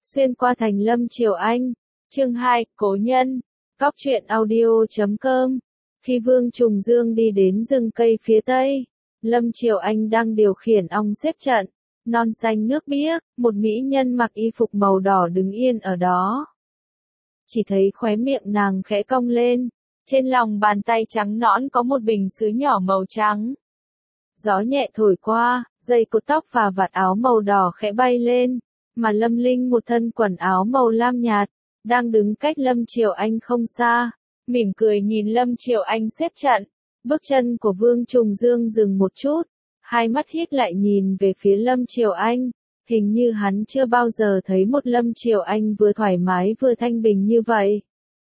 Xuyên qua thành Lâm Triều Anh. Chương 2, Cố nhân. Góc truyện audio.com. Khi Vương Trùng Dương đi đến rừng cây phía tây, Lâm Triều Anh đang điều khiển ong xếp trận, non xanh nước biếc, một mỹ nhân mặc y phục màu đỏ đứng yên ở đó. Chỉ thấy khóe miệng nàng khẽ cong lên, trên lòng bàn tay trắng nõn có một bình sứ nhỏ màu trắng. Gió nhẹ thổi qua, dây cột tóc và vạt áo màu đỏ khẽ bay lên, mà Lâm Linh một thân quần áo màu lam nhạt, đang đứng cách Lâm Triều Anh không xa, mỉm cười nhìn Lâm Triều Anh xếp trận. Bước chân của Vương Trùng Dương dừng một chút, hai mắt híp lại nhìn về phía Lâm Triều Anh, hình như hắn chưa bao giờ thấy một Lâm Triều Anh vừa thoải mái vừa thanh bình như vậy.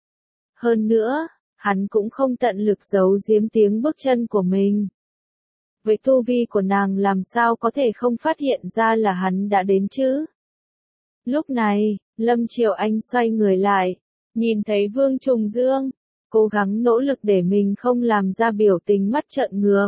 Hơn nữa, hắn cũng không tận lực giấu giếm tiếng bước chân của mình. Với tu vi của nàng làm sao có thể không phát hiện ra là hắn đã đến chứ? Lúc này, Lâm Triều Anh xoay người lại, nhìn thấy Vương Trùng Dương, cố gắng nỗ lực để mình không làm ra biểu tình mắt trợn ngược.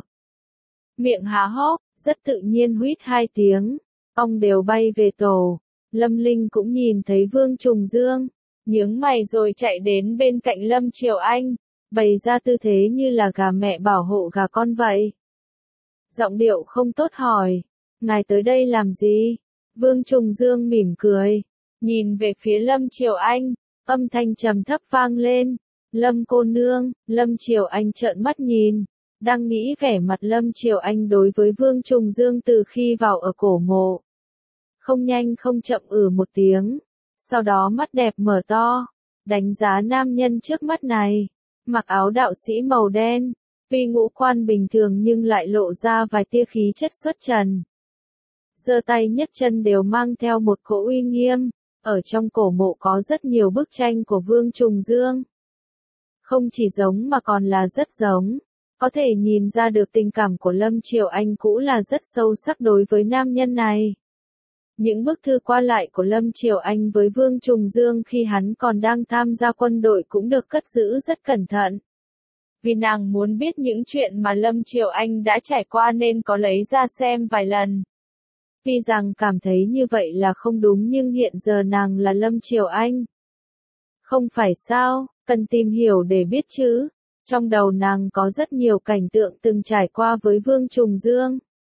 Miệng há hốc, rất tự nhiên huýt hai tiếng, ong đều bay về tổ. Lâm Linh cũng nhìn thấy Vương Trùng Dương, nhướng mày rồi chạy đến bên cạnh Lâm Triều Anh, bày ra tư thế như là gà mẹ bảo hộ gà con vậy. Giọng điệu không tốt hỏi, ngài tới đây làm gì? Vương Trùng Dương mỉm cười, nhìn về phía Lâm Triều Anh, âm thanh trầm thấp vang lên, Lâm cô nương. Lâm Triều Anh trợn mắt nhìn, đang nghĩ vẻ mặt Lâm Triều Anh đối với Vương Trùng Dương từ khi vào ở cổ mộ. Không nhanh không chậm một tiếng, sau đó mắt đẹp mở to, đánh giá nam nhân trước mắt này, mặc áo đạo sĩ màu đen, tuy ngũ quan bình thường nhưng lại lộ ra vài tia khí chất xuất trần. Giơ tay nhấc chân đều mang theo một cỗ uy nghiêm, ở trong cổ mộ có rất nhiều bức tranh của Vương Trùng Dương. Không chỉ giống mà còn là rất giống, có thể nhìn ra được tình cảm của Lâm Triều Anh cũ là rất sâu sắc đối với nam nhân này. Những bức thư qua lại của Lâm Triều Anh với Vương Trùng Dương khi hắn còn đang tham gia quân đội cũng được cất giữ rất cẩn thận. Vì nàng muốn biết những chuyện mà Lâm Triều Anh đã trải qua nên có lấy ra xem vài lần. Tuy rằng cảm thấy như vậy là không đúng nhưng hiện giờ nàng là Lâm Triều Anh. Không phải sao, cần tìm hiểu để biết chứ. Trong đầu nàng có rất nhiều cảnh tượng từng trải qua với Vương Trùng Dương.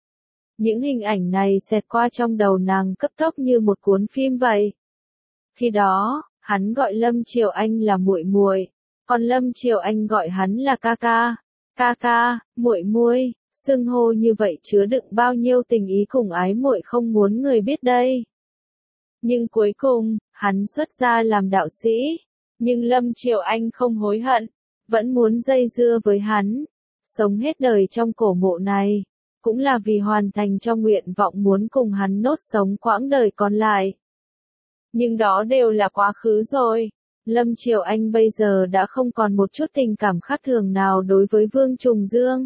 Những hình ảnh này xẹt qua trong đầu nàng cấp tốc như một cuốn phim vậy. Khi đó, hắn gọi Lâm Triều Anh là muội muội, còn Lâm Triều Anh gọi hắn là ca ca. Ca ca, muội muội, xưng hô như vậy chứa đựng bao nhiêu tình ý cùng ái muội không muốn người biết đây. Nhưng cuối cùng, hắn xuất gia làm đạo sĩ, nhưng Lâm Triều Anh không hối hận, vẫn muốn dây dưa với hắn, sống hết đời trong cổ mộ này, cũng là vì hoàn thành cho nguyện vọng muốn cùng hắn nốt sống quãng đời còn lại. Nhưng đó đều là quá khứ rồi. Lâm Triều Anh bây giờ đã không còn một chút tình cảm khác thường nào đối với Vương Trùng Dương.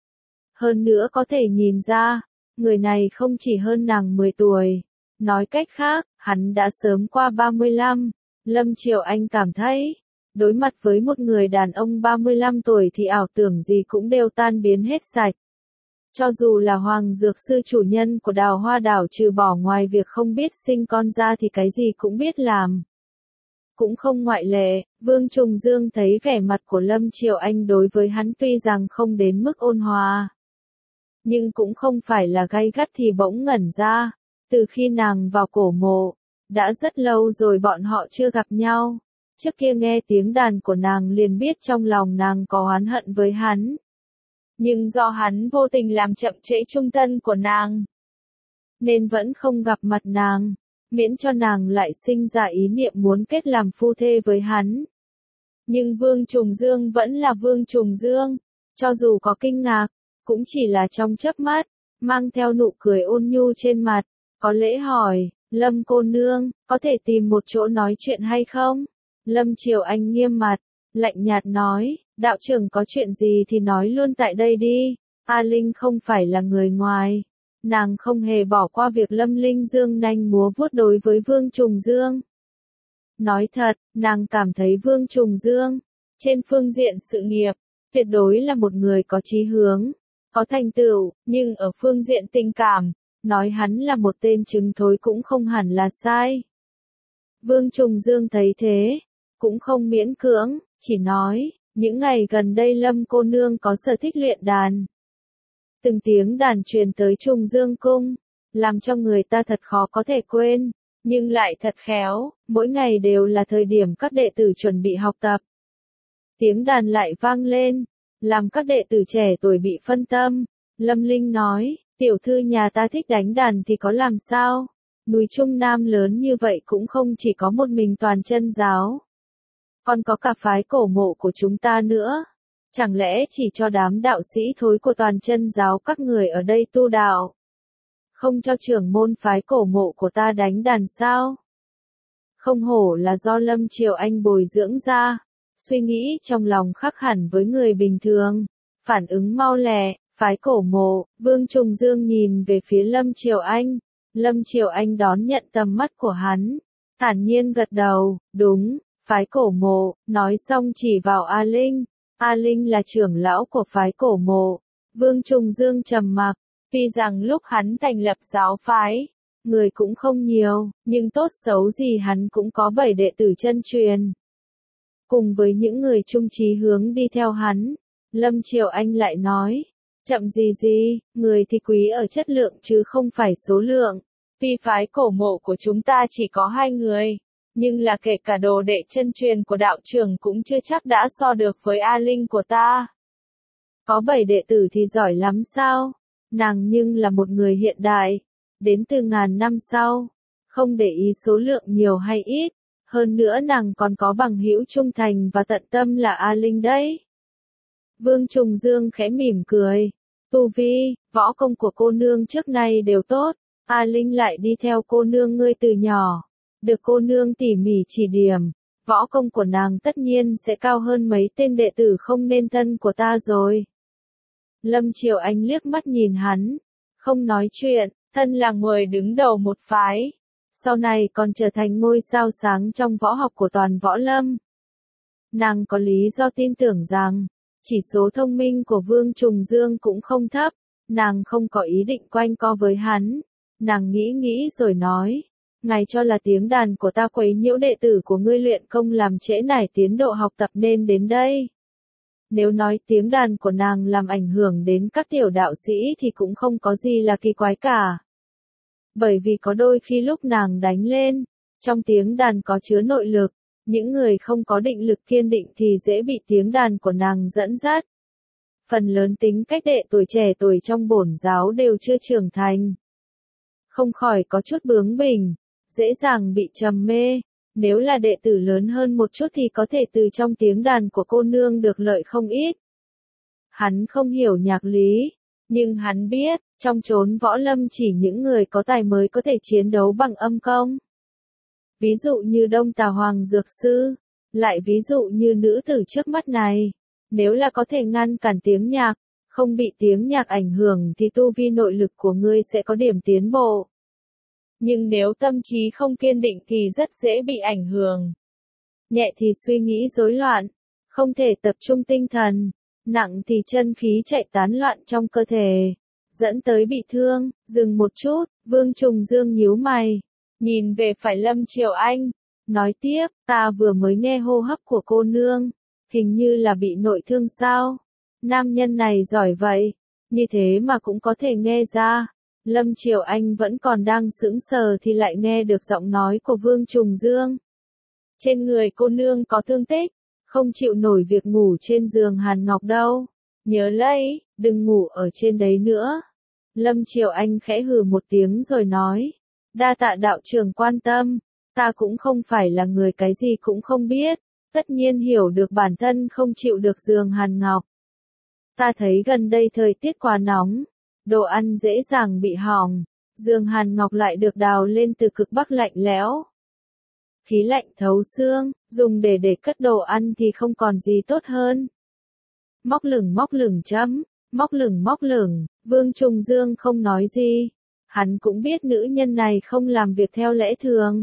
Hơn nữa có thể nhìn ra, người này không chỉ hơn nàng 10 tuổi. Nói cách khác, hắn đã sớm qua 35. Lâm Triều Anh cảm thấy, đối mặt với một người đàn ông 35 tuổi thì ảo tưởng gì cũng đều tan biến hết sạch. Cho dù là Hoàng Dược Sư chủ nhân của Đào Hoa Đảo trừ bỏ ngoài việc không biết sinh con ra thì cái gì cũng biết làm. Cũng không ngoại lệ, Vương Trùng Dương thấy vẻ mặt của Lâm Triều Anh đối với hắn tuy rằng không đến mức ôn hòa, nhưng cũng không phải là gay gắt thì bỗng ngẩn ra. Từ khi nàng vào cổ mộ, đã rất lâu rồi bọn họ chưa gặp nhau. Trước kia nghe tiếng đàn của nàng liền biết trong lòng nàng có oán hận với hắn. Nhưng do hắn vô tình làm chậm trễ trung thân của nàng, nên vẫn không gặp mặt nàng, miễn cho nàng lại sinh ra ý niệm muốn kết làm phu thê với hắn. Nhưng Vương Trùng Dương vẫn là Vương Trùng Dương, cho dù có kinh ngạc, cũng chỉ là trong chớp mắt, mang theo nụ cười ôn nhu trên mặt, có lễ hỏi, Lâm cô nương, có thể tìm một chỗ nói chuyện hay không? Lâm Triều Anh nghiêm mặt, lạnh nhạt nói, đạo trưởng có chuyện gì thì nói luôn tại đây đi, A Linh không phải là người ngoài. Nàng không hề bỏ qua việc Lâm Linh dương nanh múa vuốt đối với Vương Trùng Dương. Nói thật, nàng cảm thấy Vương Trùng Dương, trên phương diện sự nghiệp, tuyệt đối là một người có chí hướng, có thành tựu, nhưng ở phương diện tình cảm, nói hắn là một tên trứng thối cũng không hẳn là sai. Vương Trùng Dương thấy thế, cũng không miễn cưỡng, chỉ nói, những ngày gần đây Lâm cô nương có sở thích luyện đàn. Từng tiếng đàn truyền tới Trùng Dương cung, làm cho người ta thật khó có thể quên, nhưng lại thật khéo, mỗi ngày đều là thời điểm các đệ tử chuẩn bị học tập. Tiếng đàn lại vang lên, làm các đệ tử trẻ tuổi bị phân tâm. Lâm Linh nói, tiểu thư nhà ta thích đánh đàn thì có làm sao? Núi Trung Nam lớn như vậy cũng không chỉ có một mình Toàn Chân giáo. Còn có cả phái cổ mộ của chúng ta nữa. Chẳng lẽ chỉ cho đám đạo sĩ thối của Toàn Chân giáo các người ở đây tu đạo? Không cho trưởng môn phái cổ mộ của ta đánh đàn sao? Không hổ là do Lâm Triều Anh bồi dưỡng ra. Suy nghĩ trong lòng khác hẳn với người bình thường. Phản ứng mau lẹ, phái cổ mộ, Vương Trùng Dương nhìn về phía Lâm Triều Anh. Lâm Triều Anh đón nhận tầm mắt của hắn. Thản nhiên gật đầu, đúng, phái cổ mộ, nói xong chỉ vào A Linh. A Linh là trưởng lão của phái cổ mộ. Vương Trùng Dương trầm mặc, tuy rằng lúc hắn thành lập giáo phái, người cũng không nhiều, nhưng tốt xấu gì hắn cũng có 7 đệ tử chân truyền. Cùng với những người chung chí hướng đi theo hắn, Lâm Triều Anh lại nói, chậm gì, người thì quý ở chất lượng chứ không phải số lượng. Tuy phái cổ mộ của chúng ta chỉ có 2 người, nhưng là kể cả đồ đệ chân truyền của đạo trưởng cũng chưa chắc đã so được với A Linh của ta. Có 7 đệ tử thì giỏi lắm sao? Nàng nhưng là một người hiện đại, đến từ ngàn năm sau, không để ý số lượng nhiều hay ít. Hơn nữa nàng còn có bằng hữu trung thành và tận tâm là A Linh đấy. Vương Trùng Dương khẽ mỉm cười. Tu vi, võ công của cô nương trước nay đều tốt. A Linh lại đi theo cô nương ngươi từ nhỏ. Được cô nương tỉ mỉ chỉ điểm. Võ công của nàng tất nhiên sẽ cao hơn mấy tên đệ tử không nên thân của ta rồi. Lâm Triều Anh liếc mắt nhìn hắn. Không nói chuyện, thân là người đứng đầu một phái. Sau này còn trở thành ngôi sao sáng trong võ học của toàn võ lâm. Nàng có lý do tin tưởng rằng, chỉ số thông minh của Vương Trùng Dương cũng không thấp, nàng không có ý định quanh co với hắn. Nàng nghĩ rồi nói, ngài cho là tiếng đàn của ta quấy nhiễu đệ tử của ngươi luyện công làm trễ nải tiến độ học tập nên đến đây. Nếu nói tiếng đàn của nàng làm ảnh hưởng đến các tiểu đạo sĩ thì cũng không có gì là kỳ quái cả. Bởi vì có đôi khi lúc nàng đánh lên, trong tiếng đàn có chứa nội lực, những người không có định lực kiên định thì dễ bị tiếng đàn của nàng dẫn dắt. Phần lớn tính cách đệ tuổi trẻ tuổi trong bổn giáo đều chưa trưởng thành. Không khỏi có chút bướng bỉnh, dễ dàng bị trầm mê. Nếu là đệ tử lớn hơn một chút thì có thể từ trong tiếng đàn của cô nương được lợi không ít. Hắn không hiểu nhạc lý, nhưng hắn biết, trong chốn võ lâm chỉ những người có tài mới có thể chiến đấu bằng âm công. Ví dụ như Đông Tà Hoàng Dược Sư, lại ví dụ như nữ tử trước mắt này. Nếu là có thể ngăn cản tiếng nhạc, không bị tiếng nhạc ảnh hưởng thì tu vi nội lực của ngươi sẽ có điểm tiến bộ. Nhưng nếu tâm trí không kiên định thì rất dễ bị ảnh hưởng. Nhẹ thì suy nghĩ rối loạn, không thể tập trung tinh thần, nặng thì chân khí chạy tán loạn trong cơ thể, dẫn tới bị thương. Dừng một chút, Vương Trùng Dương nhíu mày, nhìn về phải Lâm Triều Anh, nói tiếp, ta vừa mới nghe hô hấp của cô nương, hình như là bị nội thương sao? Nam nhân này giỏi vậy, như thế mà cũng có thể nghe ra. Lâm Triều Anh vẫn còn đang sững sờ thì lại nghe được giọng nói của Vương Trùng Dương. Trên người cô nương có thương tích, không chịu nổi việc ngủ trên giường Hàn Ngọc đâu. Nhớ lấy, đừng ngủ ở trên đấy nữa. Lâm Triều Anh khẽ hừ một tiếng rồi nói, đa tạ đạo trưởng quan tâm, ta cũng không phải là người cái gì cũng không biết, tất nhiên hiểu được bản thân không chịu được giường Hàn Ngọc. Ta thấy gần đây thời tiết quá nóng, đồ ăn dễ dàng bị hỏng, giường Hàn Ngọc lại được đào lên từ cực bắc lạnh lẽo. Khí lạnh thấu xương, dùng để cất đồ ăn thì không còn gì tốt hơn. Móc lửng chấm, móc lửng, Vương Trùng Dương không nói gì. Hắn cũng biết nữ nhân này không làm việc theo lẽ thường.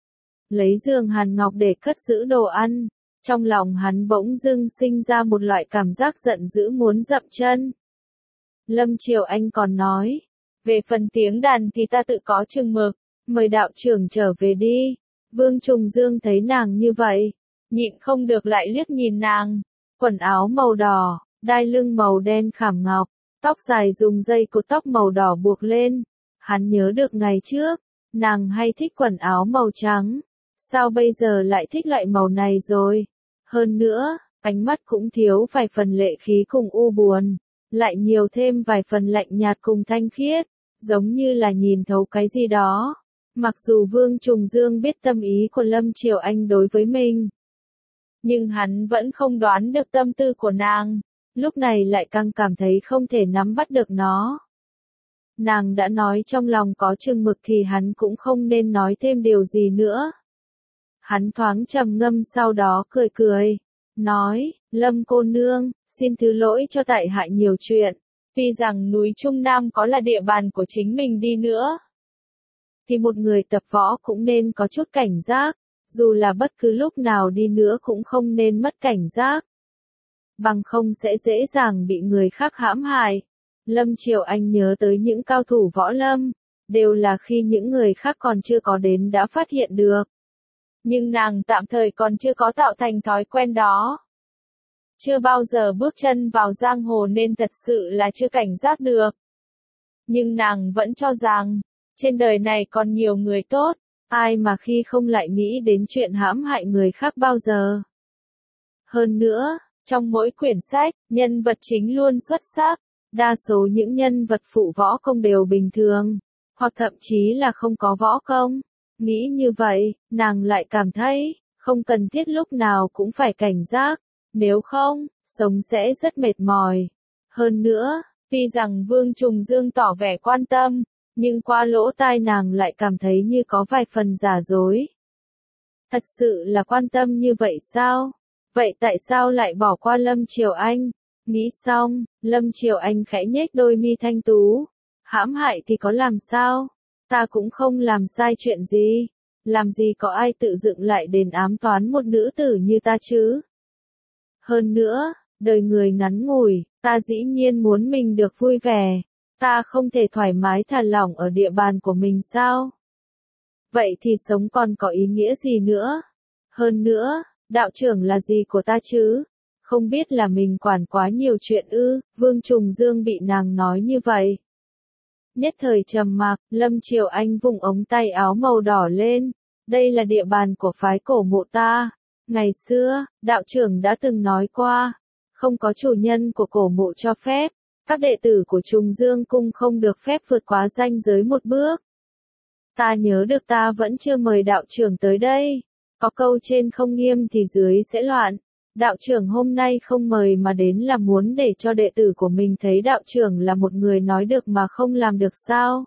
Lấy giường Hàn Ngọc để cất giữ đồ ăn, trong lòng hắn bỗng dưng sinh ra một loại cảm giác giận dữ muốn dậm chân. Lâm Triều Anh còn nói, về phần tiếng đàn thì ta tự có chừng mực, mời đạo trưởng trở về đi. Vương Trùng Dương thấy nàng như vậy, nhịn không được lại liếc nhìn nàng. Quần áo màu đỏ, đai lưng màu đen khảm ngọc, tóc dài dùng dây cột tóc màu đỏ buộc lên. Hắn nhớ được ngày trước, nàng hay thích quần áo màu trắng. Sao bây giờ lại thích loại màu này rồi? Hơn nữa, ánh mắt cũng thiếu vài phần lệ khí cùng u buồn, lại nhiều thêm vài phần lạnh nhạt cùng thanh khiết, giống như là nhìn thấu cái gì đó. Mặc dù Vương Trùng Dương biết tâm ý của Lâm Triều Anh đối với mình, nhưng hắn vẫn không đoán được tâm tư của nàng, lúc này lại càng cảm thấy không thể nắm bắt được nó. Nàng đã nói trong lòng có chừng mực thì hắn cũng không nên nói thêm điều gì nữa. Hắn thoáng trầm ngâm sau đó cười cười, nói, Lâm cô nương, xin thứ lỗi cho tại hạ nhiều chuyện, tuy rằng núi Trung Nam có là địa bàn của chính mình đi nữa, thì một người tập võ cũng nên có chút cảnh giác, dù là bất cứ lúc nào đi nữa cũng không nên mất cảnh giác. Bằng không sẽ dễ dàng bị người khác hãm hại. Lâm Triều Anh nhớ tới những cao thủ võ lâm, đều là khi những người khác còn chưa có đến đã phát hiện được. Nhưng nàng tạm thời còn chưa có tạo thành thói quen đó. Chưa bao giờ bước chân vào giang hồ nên thật sự là chưa cảnh giác được. Nhưng nàng vẫn cho rằng, trên đời này còn nhiều người tốt, ai mà khi không lại nghĩ đến chuyện hãm hại người khác bao giờ. Hơn nữa, trong mỗi quyển sách, nhân vật chính luôn xuất sắc, đa số những nhân vật phụ võ công đều bình thường, hoặc thậm chí là không có võ công. Nghĩ như vậy, nàng lại cảm thấy, không cần thiết lúc nào cũng phải cảnh giác, nếu không, sống sẽ rất mệt mỏi. Hơn nữa, tuy rằng Vương Trùng Dương tỏ vẻ quan tâm, nhưng qua lỗ tai nàng lại cảm thấy như có vài phần giả dối. Thật sự là quan tâm như vậy sao? Vậy tại sao lại bỏ qua Lâm Triều Anh? Nghĩ xong, Lâm Triều Anh khẽ nhếch đôi mi thanh tú. Hãm hại thì có làm sao? Ta cũng không làm sai chuyện gì. Làm gì có ai tự dựng lại đền ám toán một nữ tử như ta chứ? Hơn nữa, đời người ngắn ngủi, ta dĩ nhiên muốn mình được vui vẻ. Ta không thể thoải mái thả lỏng ở địa bàn của mình sao? Vậy thì sống còn có ý nghĩa gì nữa? Hơn nữa, đạo trưởng là gì của ta chứ? Không biết là mình quản quá nhiều chuyện ư? Vương Trùng Dương bị nàng nói như vậy. Nhất thời trầm mặc, Lâm Triều Anh vùng ống tay áo màu đỏ lên. Đây là địa bàn của phái cổ mộ ta. Ngày xưa, đạo trưởng đã từng nói qua, không có chủ nhân của cổ mộ cho phép, các đệ tử của Trùng Dương Cung không được phép vượt quá ranh giới một bước. Ta nhớ được ta vẫn chưa mời đạo trưởng tới đây. Có câu trên không nghiêm thì dưới sẽ loạn. Đạo trưởng hôm nay không mời mà đến là muốn để cho đệ tử của mình thấy đạo trưởng là một người nói được mà không làm được sao?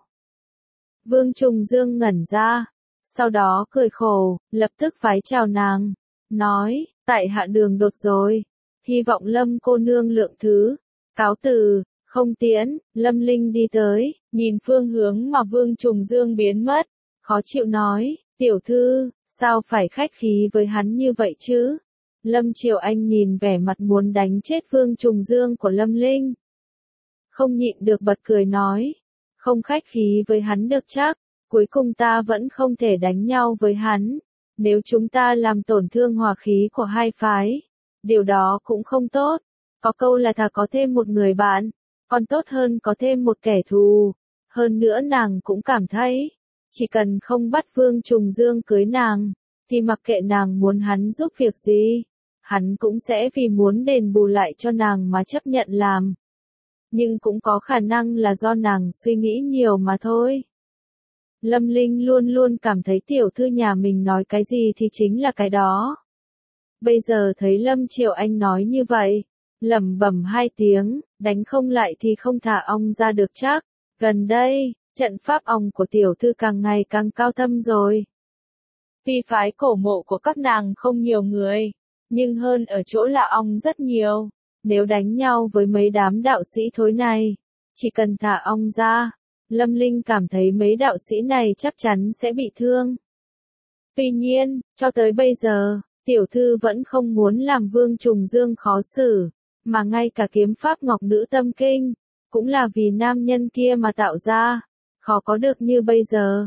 Vương Trùng Dương ngẩn ra, sau đó cười khổ, lập tức vái chào nàng, nói, tại hạ đường đột rồi, hy vọng Lâm cô nương lượng thứ, cáo từ, không tiễn. Lâm Linh đi tới, nhìn phương hướng mà Vương Trùng Dương biến mất, khó chịu nói, tiểu thư, sao phải khách khí với hắn như vậy chứ? Lâm Triều Anh nhìn vẻ mặt muốn đánh chết Vương Trùng Dương của Lâm Linh, không nhịn được bật cười nói, không khách khí với hắn được chắc, cuối cùng ta vẫn không thể đánh nhau với hắn, nếu chúng ta làm tổn thương hòa khí của hai phái, điều đó cũng không tốt, có câu là thà có thêm một người bạn, còn tốt hơn có thêm một kẻ thù, hơn nữa nàng cũng cảm thấy, chỉ cần không bắt Vương Trùng Dương cưới nàng, thì mặc kệ nàng muốn hắn giúp việc gì, hắn cũng sẽ vì muốn đền bù lại cho nàng mà chấp nhận làm. Nhưng cũng có khả năng là do nàng suy nghĩ nhiều mà thôi. Lâm Linh luôn luôn cảm thấy tiểu thư nhà mình nói cái gì thì chính là cái đó. Bây giờ thấy Lâm Triều Anh nói như vậy, lẩm bẩm hai tiếng, đánh không lại thì không thả ong ra được chắc. Gần đây, trận pháp ong của tiểu thư càng ngày càng cao thâm rồi. Tuy phái cổ mộ của các nàng không nhiều người, nhưng hơn ở chỗ là ong rất nhiều. Nếu đánh nhau với mấy đám đạo sĩ thối này, chỉ cần thả ong ra, Lâm Linh cảm thấy mấy đạo sĩ này chắc chắn sẽ bị thương. Tuy nhiên, cho tới bây giờ, tiểu thư vẫn không muốn làm Vương Trùng Dương khó xử, mà ngay cả kiếm pháp Ngọc Nữ Tâm Kinh, cũng là vì nam nhân kia mà tạo ra, khó có được như bây giờ.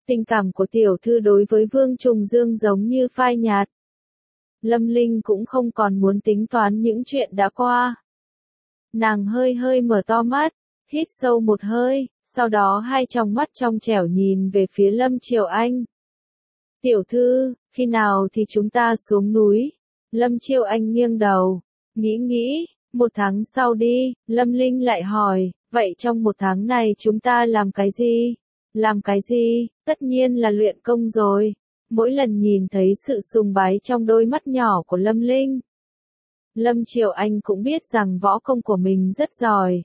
Tình cảm của tiểu thư đối với Vương Trùng Dương giống như phai nhạt. Lâm Linh cũng không còn muốn tính toán những chuyện đã qua. Nàng hơi hơi mở to mắt, hít sâu một hơi, sau đó hai tròng mắt trong trẻo nhìn về phía Lâm Triều Anh. Tiểu thư, khi nào thì chúng ta xuống núi? Lâm Triều Anh nghiêng đầu, nghĩ, 1 tháng sau đi. Lâm Linh lại hỏi, vậy trong 1 tháng này chúng ta làm cái gì? Làm cái gì? Tất nhiên là luyện công rồi. Mỗi lần nhìn thấy sự sùng bái trong đôi mắt nhỏ của Lâm Linh, Lâm Triều Anh cũng biết rằng võ công của mình rất giỏi.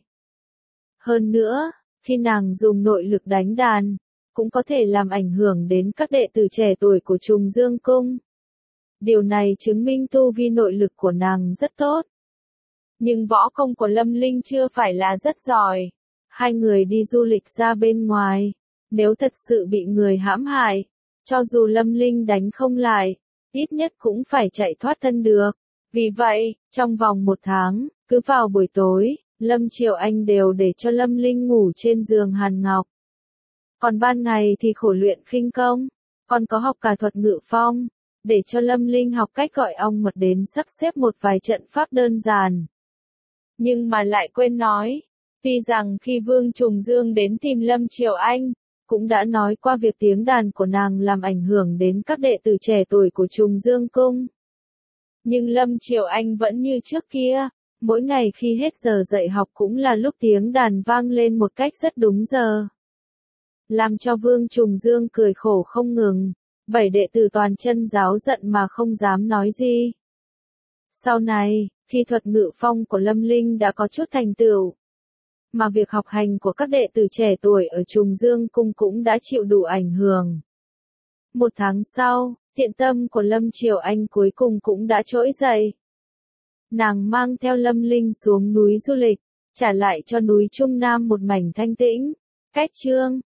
Hơn nữa, khi nàng dùng nội lực đánh đàn, cũng có thể làm ảnh hưởng đến các đệ tử trẻ tuổi của Trùng Dương Cung. Điều này chứng minh tu vi nội lực của nàng rất tốt. Nhưng võ công của Lâm Linh chưa phải là rất giỏi. Hai người đi du lịch ra bên ngoài, nếu thật sự bị người hãm hại, cho dù Lâm Linh đánh không lại, ít nhất cũng phải chạy thoát thân được. Vì vậy, trong vòng 1 tháng, cứ vào buổi tối, Lâm Triều Anh đều để cho Lâm Linh ngủ trên giường hàn ngọc. Còn ban ngày thì khổ luyện khinh công, còn có học cả thuật ngự phong, để cho Lâm Linh học cách gọi ong mật đến sắp xếp một vài trận pháp đơn giản. Nhưng mà lại quên nói, tuy rằng khi Vương Trùng Dương đến tìm Lâm Triều Anh, cũng đã nói qua việc tiếng đàn của nàng làm ảnh hưởng đến các đệ tử trẻ tuổi của Trùng Dương Cung. Nhưng Lâm Triều Anh vẫn như trước kia, mỗi ngày khi hết giờ dạy học cũng là lúc tiếng đàn vang lên một cách rất đúng giờ. Làm cho Vương Trùng Dương cười khổ không ngừng, 7 đệ tử toàn chân giáo giận mà không dám nói gì. Sau này, khi thuật ngự phong của Lâm Linh đã có chút thành tựu, mà việc học hành của các đệ tử trẻ tuổi ở Trùng Dương Cung cũng đã chịu đủ ảnh hưởng. 1 tháng sau, thiện tâm của Lâm Triều Anh cuối cùng cũng đã trỗi dậy. Nàng mang theo Lâm Linh xuống núi du lịch, trả lại cho núi Trung Nam một mảnh thanh tĩnh. Cách chương